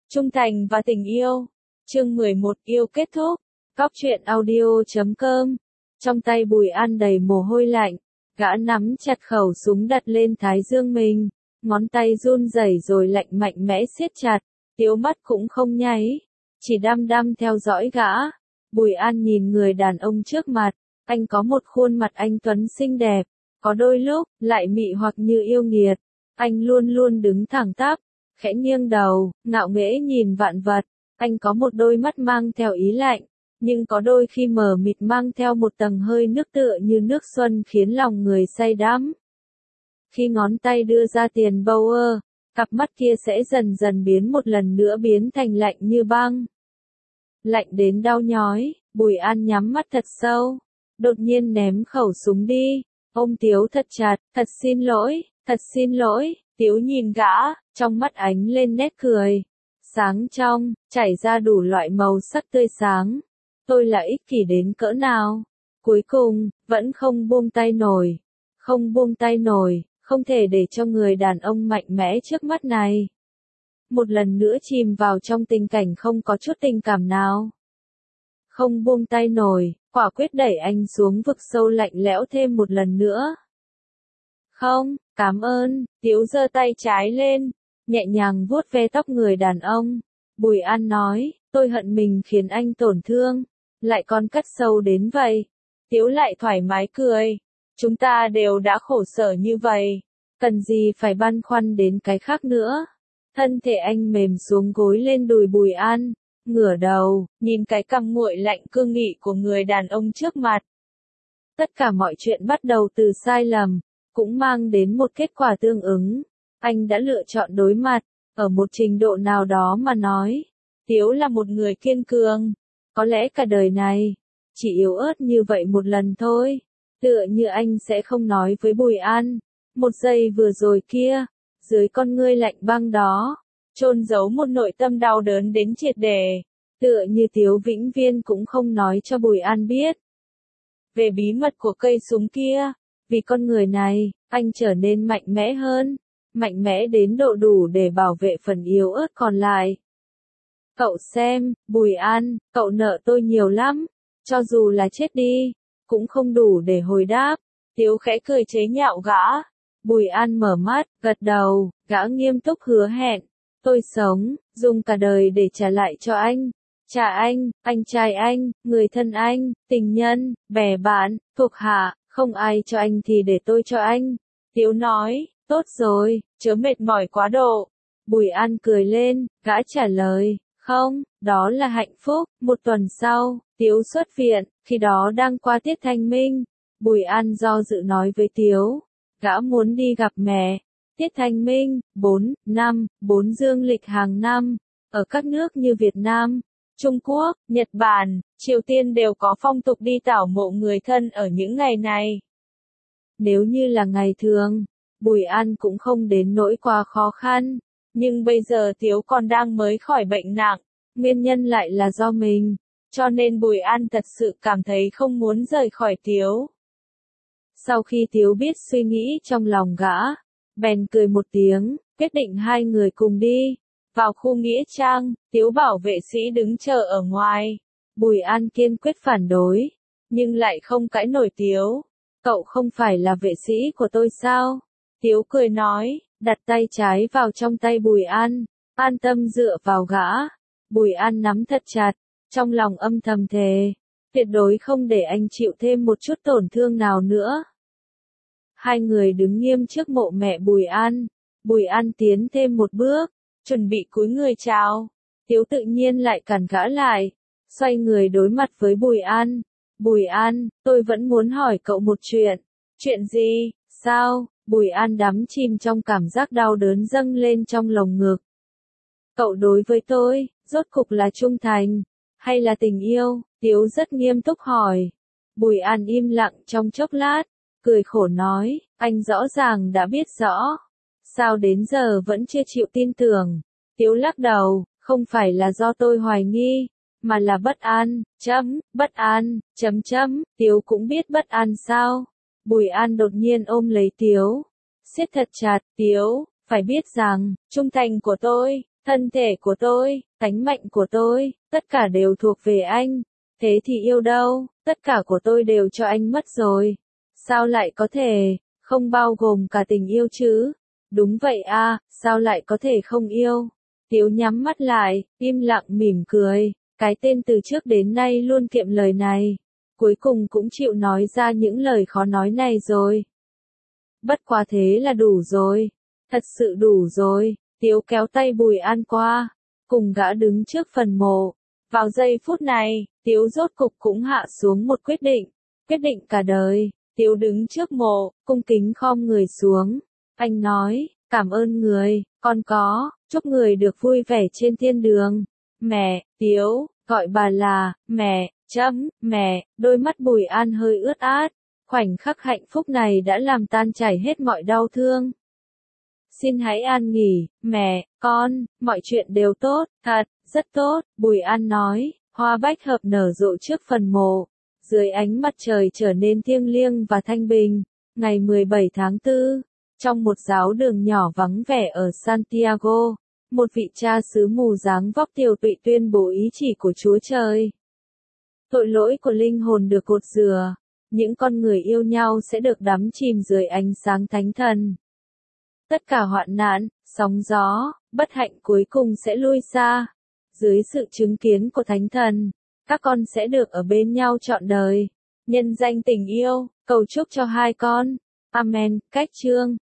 Trung thành và tình yêu. Chương 11 yêu kết thúc. Cóc truyện audio.com. Trong tay Bùi An đầy mồ hôi lạnh, gã nắm chặt khẩu súng đặt lên thái dương mình, ngón tay run rẩy rồi lạnh mạnh mẽ siết chặt, Tiếu mắt cũng không nháy, chỉ đăm đăm theo dõi gã. Bùi An nhìn người đàn ông trước mặt, anh có một khuôn mặt anh tuấn xinh đẹp, có đôi lúc lại mị hoặc như yêu nghiệt. Anh luôn luôn đứng thẳng tắp, khẽ nghiêng đầu, ngạo nghễ nhìn vạn vật. Anh có một đôi mắt mang theo ý lạnh, nhưng có đôi khi mờ mịt mang theo một tầng hơi nước tựa như nước xuân khiến lòng người say đắm. Khi ngón tay đưa ra tiền Bauer, cặp mắt kia sẽ dần dần biến một lần nữa biến thành lạnh như băng. Lạnh đến đau nhói, Bùi An nhắm mắt thật sâu, đột nhiên ném khẩu súng đi, ôm Tiếu thật chặt, thật xin lỗi, Tiếu nhìn gã, trong mắt ánh lên nét cười. Sáng trong, chảy ra đủ loại màu sắc tươi sáng. Tôi là ích kỷ đến cỡ nào? Cuối cùng, vẫn không buông tay nổi. Không thể để cho người đàn ông mạnh mẽ trước mắt này một lần nữa chìm vào trong tình cảnh không có chút tình cảm nào. Không buông tay nổi, quả quyết đẩy anh xuống vực sâu lạnh lẽo thêm một lần nữa. Không, cảm ơn, Tiếu giơ tay trái lên, nhẹ nhàng vuốt ve tóc người đàn ông. Bùi An nói, tôi hận mình khiến anh tổn thương, lại còn cắt sâu đến vậy. Tiếu lại thoải mái cười, chúng ta đều đã khổ sở như vậy, cần gì phải băn khoăn đến cái khác nữa. Thân thể anh mềm xuống gối lên đùi Bùi An, ngửa đầu, nhìn cái cằm nguội lạnh cương nghị của người đàn ông trước mặt. Tất cả mọi chuyện bắt đầu từ sai lầm, cũng mang đến một kết quả tương ứng. Anh đã lựa chọn đối mặt, ở một trình độ nào đó mà nói, Tiếu là một người kiên cường. Có lẽ cả đời này, chỉ yếu ớt như vậy một lần thôi. Tựa như anh sẽ không nói với Bùi An, một giây vừa rồi kia, dưới con ngươi lạnh băng đó, chôn giấu một nội tâm đau đớn đến triệt để. Tựa như Tiếu vĩnh viễn cũng không nói cho Bùi An biết về bí mật của cây súng kia. Vì con người này, anh trở nên mạnh mẽ hơn, mạnh mẽ đến độ đủ để bảo vệ phần yếu ớt còn lại. Cậu xem, Bùi An, cậu nợ tôi nhiều lắm, cho dù là chết đi, cũng không đủ để hồi đáp. Tiếu khẽ cười chế nhạo gã. Bùi An mở mắt, gật đầu, gã nghiêm túc hứa hẹn. Tôi sống, dùng cả đời để trả lại cho anh. Cha anh trai anh, người thân anh, tình nhân, bè bạn, thuộc hạ, không ai cho anh thì để tôi cho anh. Tiếu nói, tốt rồi, chớ mệt mỏi quá độ. Bùi An cười lên, gã trả lời, không, đó là hạnh phúc. Một tuần sau, Tiếu xuất viện, khi đó đang qua tiết thanh minh. Bùi An do dự nói với Tiếu, gã muốn đi gặp mẹ. Tiết thanh minh, 4 dương lịch hàng năm, ở các nước như Việt Nam, Trung Quốc, Nhật Bản, Triều Tiên đều có phong tục đi tảo mộ người thân ở những ngày này. Nếu như là ngày thường, Bùi An cũng không đến nỗi quá khó khăn, nhưng bây giờ Tiếu còn đang mới khỏi bệnh nặng, nguyên nhân lại là do mình, cho nên Bùi An thật sự cảm thấy không muốn rời khỏi Tiếu. Sau khi Tiếu biết suy nghĩ trong lòng gã, bèn cười một tiếng, quyết định hai người cùng đi. Vào khu nghĩa trang, Tiếu bảo vệ sĩ đứng chờ ở ngoài. Bùi An kiên quyết phản đối, nhưng lại không cãi nổi Tiếu. Cậu không phải là vệ sĩ của tôi sao? Tiếu cười nói, đặt tay trái vào trong tay Bùi An, an tâm dựa vào gã. Bùi An nắm thật chặt, trong lòng âm thầm thề, tuyệt đối không để anh chịu thêm một chút tổn thương nào nữa. Hai người đứng nghiêm trước mộ mẹ Bùi An. Bùi An tiến thêm một bước, chuẩn bị cúi người chào. Tiếu tự nhiên lại cản gã lại, xoay người đối mặt với Bùi An. Bùi An, tôi vẫn muốn hỏi cậu một chuyện. Chuyện gì, sao? Bùi An đắm chìm trong cảm giác đau đớn dâng lên trong lồng ngực. Cậu đối với tôi, rốt cục là trung thành, hay là tình yêu? Tiếu rất nghiêm túc hỏi. Bùi An im lặng trong chốc lát, cười khổ nói, anh rõ ràng đã biết rõ. Sao đến giờ vẫn chưa chịu tin tưởng? Tiếu lắc đầu, không phải là do tôi hoài nghi, mà là bất an, bất an, Tiếu cũng biết bất an sao? Bùi An đột nhiên ôm lấy Tiếu, siết thật chặt. Tiếu, phải biết rằng, trung thành của tôi, Thân thể của tôi, tánh mạnh của tôi, tất cả đều thuộc về anh. Thế thì yêu đâu, tất cả của tôi đều cho anh mất rồi. Sao lại có thể, không bao gồm cả tình yêu chứ? Đúng vậy à, sao lại có thể không yêu? Tiếu nhắm mắt lại, im lặng mỉm cười. Cái tên từ trước đến nay luôn kiệm lời này. Cuối cùng cũng chịu nói ra những lời khó nói này rồi. Bất quá thế là đủ rồi. Thật sự đủ rồi. Tiếu kéo tay Bùi An qua. Cùng gã đứng trước phần mộ. Vào giây phút này, Tiếu rốt cục cũng hạ xuống một quyết định. Quyết định cả đời. Tiếu đứng trước mộ, cung kính khom người xuống. Anh nói, cảm ơn người, con có, chúc người được vui vẻ trên thiên đường. Mẹ, Tiếu, gọi bà là, mẹ, mẹ, đôi mắt Bùi An hơi ướt át. Khoảnh khắc hạnh phúc này đã làm tan chảy hết mọi đau thương. Xin hãy an nghỉ, mẹ, con, mọi chuyện đều tốt, thật, rất tốt, Bùi An nói, hoa bách hợp nở rộ trước phần mộ. Dưới ánh mặt trời trở nên thiêng liêng và thanh bình, ngày 17 tháng 4, trong một giáo đường nhỏ vắng vẻ ở Santiago, một vị cha xứ mù dáng vóc tiều tụy tuyên bố ý chỉ của Chúa Trời. Tội lỗi của linh hồn được cột rửa, những con người yêu nhau sẽ được đắm chìm dưới ánh sáng thánh thần. Tất cả hoạn nạn, sóng gió, bất hạnh cuối cùng sẽ lui xa. Dưới sự chứng kiến của thánh thần, các con sẽ được ở bên nhau trọn đời. Nhân danh tình yêu, cầu chúc cho hai con. Amen. Cách chương